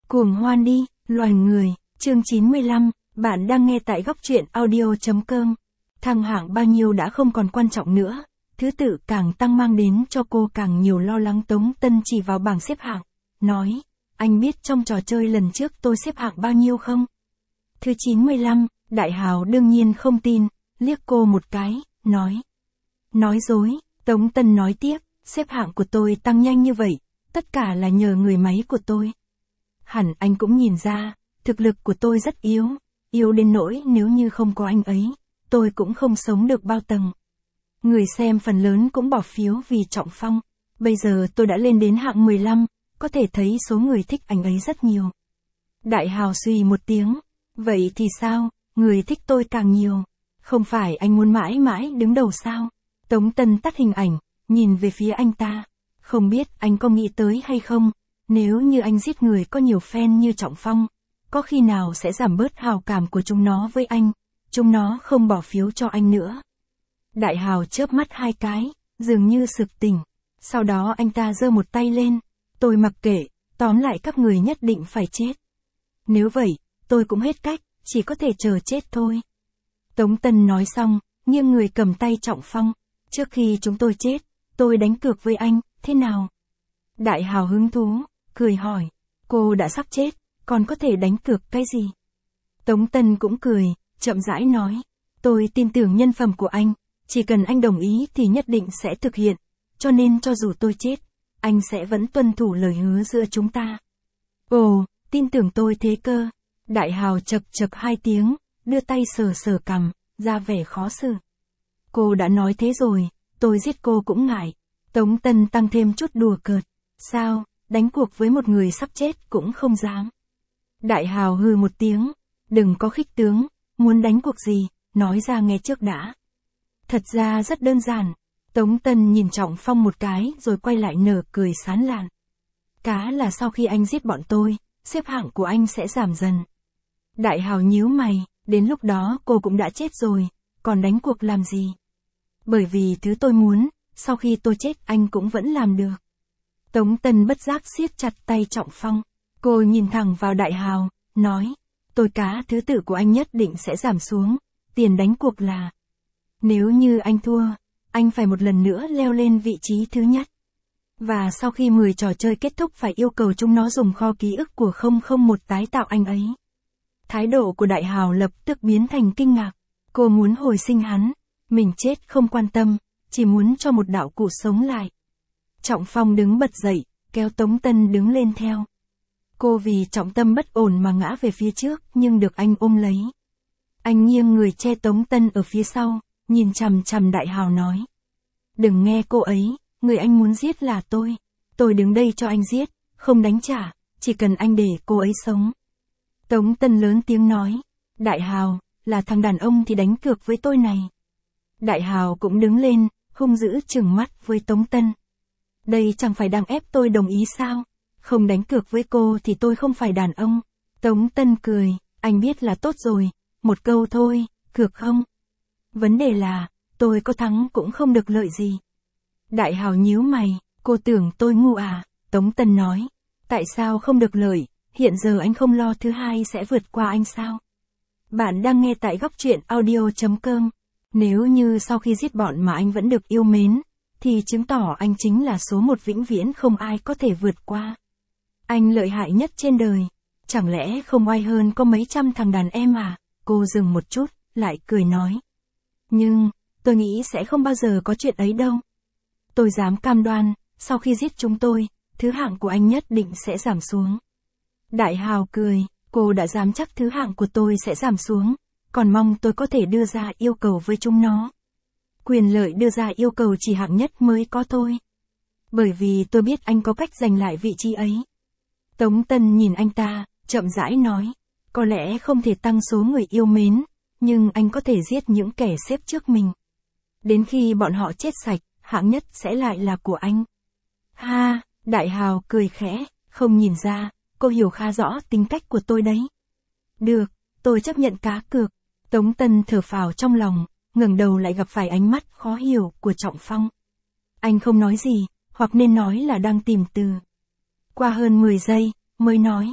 Cuồng hoan đi, loài người, chương 95, bạn đang nghe tại góc truyện audio.com. Thăng hạng bao nhiêu đã không còn quan trọng nữa, thứ tự càng tăng mang đến cho cô càng nhiều lo lắng. Tống Tân chỉ vào bảng xếp hạng, nói, anh biết trong trò chơi lần trước tôi xếp hạng bao nhiêu không? Thứ 95, Đại Hào đương nhiên không tin, liếc cô một cái, nói dối. Tống Tân nói tiếp, xếp hạng của tôi tăng nhanh như vậy, tất cả là nhờ người máy của tôi. Hẳn anh cũng nhìn ra, thực lực của tôi rất yếu đến nỗi nếu như không có anh ấy, tôi cũng không sống được bao tầng. Người xem phần lớn cũng bỏ phiếu vì Trọng Phong, bây giờ tôi đã lên đến hạng 15, có thể thấy số người thích anh ấy rất nhiều. Đại Hào suy một tiếng, vậy thì sao, người thích tôi càng nhiều, không phải anh muốn mãi mãi đứng đầu sao? Tống Tân tắt hình ảnh, nhìn về phía anh ta, không biết anh có nghĩ tới hay không, nếu như anh giết người có nhiều fan như Trọng Phong, có khi nào sẽ giảm bớt hào cảm của chúng nó với anh, chúng nó không bỏ phiếu cho anh nữa. Đại Hào chớp mắt hai cái, dường như sực tỉnh, sau đó anh ta giơ một tay lên, tôi mặc kệ, tóm lại các người nhất định phải chết. Nếu vậy, tôi cũng hết cách, chỉ có thể chờ chết thôi. Tống Tân nói xong, nghiêng người cầm tay Trọng Phong, trước khi chúng tôi chết, tôi đánh cược với anh, thế nào? Đại Hào hứng thú, cười hỏi, cô đã sắp chết, còn có thể đánh cược cái gì? Tống Tân cũng cười, chậm rãi nói, tôi tin tưởng nhân phẩm của anh, chỉ cần anh đồng ý thì nhất định sẽ thực hiện, cho nên cho dù tôi chết, anh sẽ vẫn tuân thủ lời hứa giữa chúng ta. Ồ, tin tưởng tôi thế cơ. Đại Hào chậc chậc hai tiếng, đưa tay sờ cằm, ra vẻ khó xử. Cô đã nói thế rồi, tôi giết cô cũng ngại. Tống Tân tăng thêm chút đùa cợt. Sao, đánh cuộc với một người sắp chết cũng không dám. Đại Hào hừ một tiếng, đừng có khích tướng, muốn đánh cuộc gì, nói ra nghe trước đã. Thật ra rất đơn giản. Tống Tân nhìn Trọng Phong một cái rồi quay lại nở cười sán lạn. Cá là sau khi anh giết bọn tôi, xếp hạng của anh sẽ giảm dần. Đại Hào nhíu mày, đến lúc đó cô cũng đã chết rồi, còn đánh cuộc làm gì? Bởi vì thứ tôi muốn, sau khi tôi chết anh cũng vẫn làm được. Tống Tân bất giác siết chặt tay Trọng Phong. Cô nhìn thẳng vào Đại Hào, nói, tôi cá thứ tự của anh nhất định sẽ giảm xuống, tiền đánh cuộc là. Nếu như anh thua, anh phải một lần nữa leo lên vị trí thứ nhất. Và sau khi 10 trò chơi kết thúc phải yêu cầu chúng nó dùng kho ký ức của 001 tái tạo anh ấy. Thái độ của Đại Hào lập tức biến thành kinh ngạc. Cô muốn hồi sinh hắn, mình chết không quan tâm, chỉ muốn cho một đạo cụ sống lại. Trọng Phong đứng bật dậy, kéo Tống Tân đứng lên theo. Cô vì trọng tâm bất ổn mà ngã về phía trước nhưng được anh ôm lấy. Anh nghiêng người che Tống Tân ở phía sau, nhìn chằm chằm Đại Hào nói. Đừng nghe cô ấy, người anh muốn giết là tôi đứng đây cho anh giết, không đánh trả, chỉ cần anh để cô ấy sống. Tống Tân lớn tiếng nói, Đại Hào, là thằng đàn ông thì đánh cược với tôi này. Đại Hào cũng đứng lên, hung dữ trừng mắt với Tống Tân. Đây chẳng phải đang ép tôi đồng ý sao? Không đánh cược với cô thì tôi không phải đàn ông. Tống Tân cười, anh biết là tốt rồi, một câu thôi, cược không? Vấn đề là, tôi có thắng cũng không được lợi gì. Đại Hào nhíu mày, cô tưởng tôi ngu à? Tống Tân nói, tại sao không được lợi, hiện giờ anh không lo thứ hai sẽ vượt qua anh sao? Bạn đang nghe tại góc truyện audio.com. Nếu như sau khi giết bọn mà anh vẫn được yêu mến, thì chứng tỏ anh chính là số một vĩnh viễn không ai có thể vượt qua. Anh lợi hại nhất trên đời, chẳng lẽ không ai hơn có mấy trăm thằng đàn em à? Cô dừng một chút, lại cười nói. Nhưng, tôi nghĩ sẽ không bao giờ có chuyện ấy đâu. Tôi dám cam đoan, sau khi giết chúng tôi, thứ hạng của anh nhất định sẽ giảm xuống. Đại Hào cười, cô đã dám chắc thứ hạng của tôi sẽ giảm xuống, còn mong tôi có thể đưa ra yêu cầu với chúng nó. Quyền lợi đưa ra yêu cầu chỉ hạng nhất mới có thôi. Bởi vì tôi biết anh có cách giành lại vị trí ấy. Tống Tân nhìn anh ta, chậm rãi nói, có lẽ không thể tăng số người yêu mến, nhưng anh có thể giết những kẻ xếp trước mình. Đến khi bọn họ chết sạch, hạng nhất sẽ lại là của anh. Ha, Đại Hào cười khẽ, không nhìn ra, cô hiểu khá rõ tính cách của tôi đấy. Được, tôi chấp nhận cá cược. Tống Tân thở phào trong lòng, ngẩng đầu lại gặp phải ánh mắt khó hiểu của Trọng Phong. Anh không nói gì, hoặc nên nói là đang tìm từ. Qua hơn 10 giây, mới nói,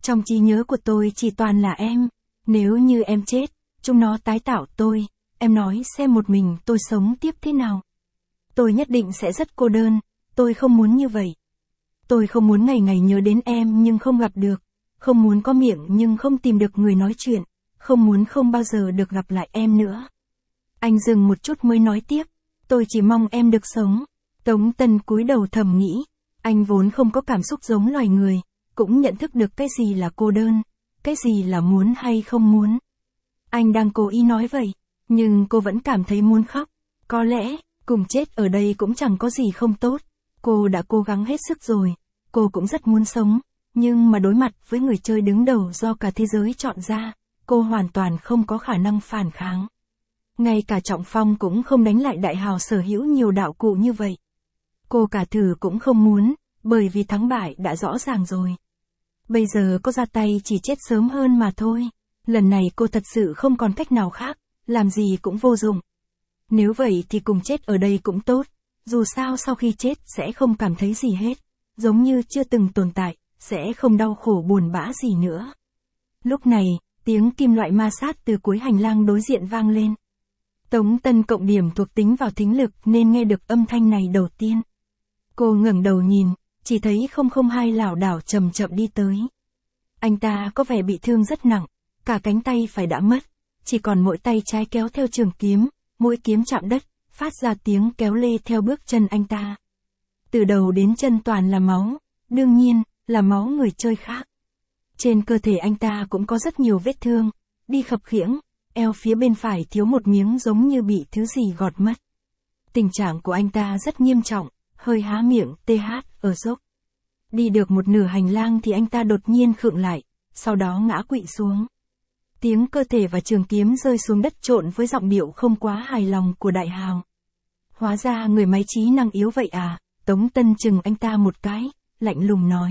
Trong trí nhớ của tôi chỉ toàn là em. Nếu như em chết, chúng nó tái tạo tôi, em nói xem một mình tôi sống tiếp thế nào. Tôi nhất định sẽ rất cô đơn, tôi không muốn như vậy. Tôi không muốn ngày ngày nhớ đến em nhưng không gặp được, không muốn có miệng nhưng không tìm được người nói chuyện, không muốn không bao giờ được gặp lại em nữa. Anh dừng một chút mới nói tiếp, tôi chỉ mong em được sống. Tống Tân cúi đầu thầm nghĩ, anh vốn không có cảm xúc giống loài người, cũng nhận thức được cái gì là cô đơn, cái gì là muốn hay không muốn. Anh đang cố ý nói vậy, nhưng cô vẫn cảm thấy muốn khóc. Có lẽ, cùng chết ở đây cũng chẳng có gì không tốt. Cô đã cố gắng hết sức rồi, cô cũng rất muốn sống, nhưng mà đối mặt với người chơi đứng đầu do cả thế giới chọn ra, cô hoàn toàn không có khả năng phản kháng. Ngay cả Trọng Phong cũng không đánh lại Đại Hào sở hữu nhiều đạo cụ như vậy. Cô cả thử cũng không muốn, bởi vì thắng bại đã rõ ràng rồi. Bây giờ có ra tay chỉ chết sớm hơn mà thôi. Lần này cô thật sự không còn cách nào khác, làm gì cũng vô dụng. Nếu vậy thì cùng chết ở đây cũng tốt, dù sao sau khi chết sẽ không cảm thấy gì hết, giống như chưa từng tồn tại, sẽ không đau khổ buồn bã gì nữa. Lúc này, tiếng kim loại ma sát từ cuối hành lang đối diện vang lên. Tống Tân cộng điểm thuộc tính vào thính lực nên nghe được âm thanh này đầu tiên. Cô ngẩng đầu nhìn, chỉ thấy 002 lảo đảo chậm chậm đi tới. Anh ta có vẻ bị thương rất nặng, cả cánh tay phải đã mất, chỉ còn mỗi tay trái kéo theo trường kiếm, mũi kiếm chạm đất, phát ra tiếng kéo lê theo bước chân anh ta. Từ đầu đến chân toàn là máu, đương nhiên, là máu người chơi khác. Trên cơ thể anh ta cũng có rất nhiều vết thương, đi khập khiễng, eo phía bên phải thiếu một miếng giống như bị thứ gì gọt mất. Tình trạng của anh ta rất nghiêm trọng, hơi há miệng, ở dốc. Đi được một nửa hành lang thì anh ta đột nhiên khựng lại, sau đó ngã quỵ xuống. Tiếng cơ thể và trường kiếm rơi xuống đất trộn với giọng điệu không quá hài lòng của Đại Hào. Hóa ra người máy trí năng yếu vậy à, Tống Tân chừng anh ta một cái, lạnh lùng nói.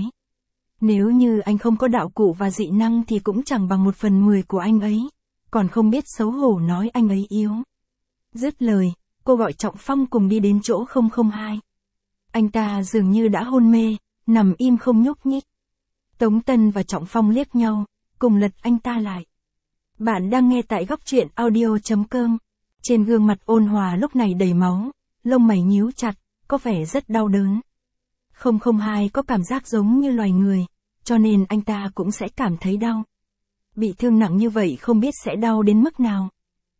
Nếu như anh không có đạo cụ và dị năng thì cũng chẳng bằng 1/10 của anh ấy, còn không biết xấu hổ nói anh ấy yếu. Dứt lời, cô gọi Trọng Phong cùng đi đến chỗ 002. Anh ta dường như đã hôn mê, nằm im không nhúc nhích. Tống Tân và Trọng Phong liếc nhau, cùng lật anh ta lại. Bạn đang nghe tại góc truyện audio.com. Trên gương mặt ôn hòa lúc này đầy máu, lông mày nhíu chặt, có vẻ rất đau đớn. 002 có cảm giác giống như loài người, cho nên anh ta cũng sẽ cảm thấy đau. Bị thương nặng như vậy không biết sẽ đau đến mức nào.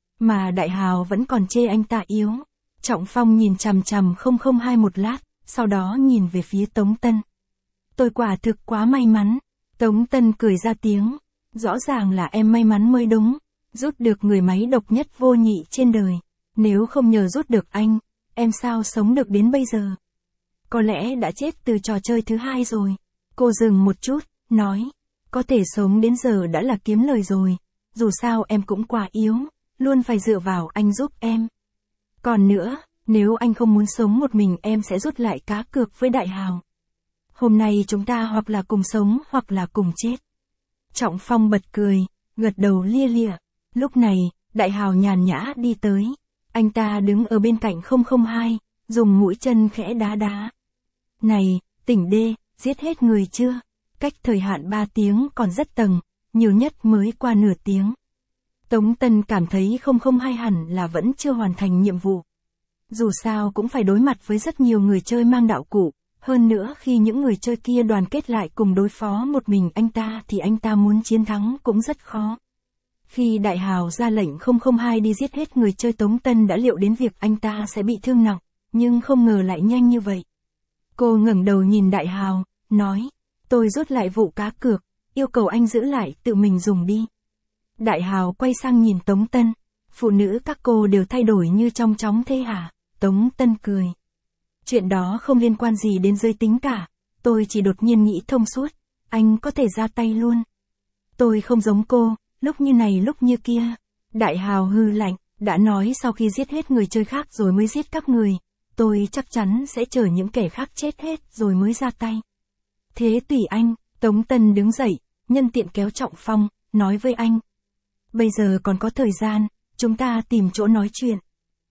Mà Đại Hào vẫn còn chê anh ta yếu. Trọng Phong nhìn chằm chằm 002 một lát, sau đó nhìn về phía Tống Tân. Tôi quả thực quá may mắn. Tống Tân cười ra tiếng. Rõ ràng là em may mắn mới đúng. Rút được người máy độc nhất vô nhị trên đời. Nếu không nhờ rút được anh, em sao sống được đến bây giờ? Có lẽ đã chết từ trò chơi thứ 2 rồi. Cô dừng một chút, nói. Có thể sống đến giờ đã là kiếm lời rồi. Dù sao em cũng quá yếu, luôn phải dựa vào anh giúp em. Còn nữa, nếu anh không muốn sống một mình em sẽ rút lại cá cược với Đại Hào. Hôm nay chúng ta hoặc là cùng sống hoặc là cùng chết. Trọng Phong bật cười, gật đầu lia lịa. Lúc này, Đại Hào nhàn nhã đi tới. Anh ta đứng ở bên cạnh 002, dùng mũi chân khẽ đá đá. Này, tỉnh đê, giết hết người chưa? Cách thời hạn 3 tiếng còn rất tầng, nhiều nhất mới qua nửa tiếng. Tống Tân cảm thấy 002 hẳn là vẫn chưa hoàn thành nhiệm vụ. Dù sao cũng phải đối mặt với rất nhiều người chơi mang đạo cụ, hơn nữa khi những người chơi kia đoàn kết lại cùng đối phó một mình anh ta thì anh ta muốn chiến thắng cũng rất khó. Khi Đại Hào ra lệnh 002 đi giết hết người chơi, Tống Tân đã liệu đến việc anh ta sẽ bị thương nặng, nhưng không ngờ lại nhanh như vậy. Cô ngẩng đầu nhìn Đại Hào, nói, tôi rút lại vụ cá cược, yêu cầu anh giữ lại tự mình dùng đi. Đại Hào quay sang nhìn Tống Tân, phụ nữ các cô đều thay đổi như trong chóng thế hả? Tống Tân cười. Chuyện đó không liên quan gì đến giới tính cả, tôi chỉ đột nhiên nghĩ thông suốt, anh có thể ra tay luôn. Tôi không giống cô, lúc như này lúc như kia. Đại Hào hư lạnh, đã nói sau khi giết hết người chơi khác rồi mới giết các người, tôi chắc chắn sẽ chờ những kẻ khác chết hết rồi mới ra tay. Thế tùy anh. Tống Tân đứng dậy, nhân tiện kéo Trọng Phong, nói với anh. Bây giờ còn có thời gian, chúng ta tìm chỗ nói chuyện.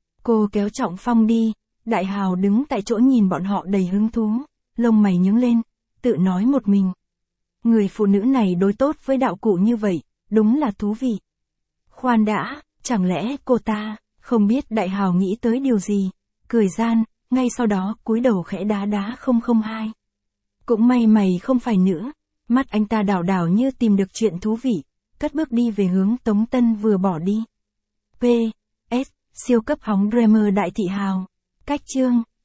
Cô kéo Trọng Phong đi, Đại Hào đứng tại chỗ nhìn bọn họ đầy hứng thú, lông mày nhướng lên, tự nói một mình. Người phụ nữ này đối tốt với đạo cụ như vậy, đúng là thú vị. Khoan đã, chẳng lẽ cô ta, không biết đại hào nghĩ tới điều gì, cười gian, ngay sau đó cúi đầu khẽ đá đá 002. Cũng may mày không phải nữ, mắt anh ta đảo đảo như tìm được chuyện thú vị, cất bước đi về hướng Tống Tân vừa bỏ đi. P.S. Siêu cấp hóng Dreamer Đại Thị Hào. Cách chương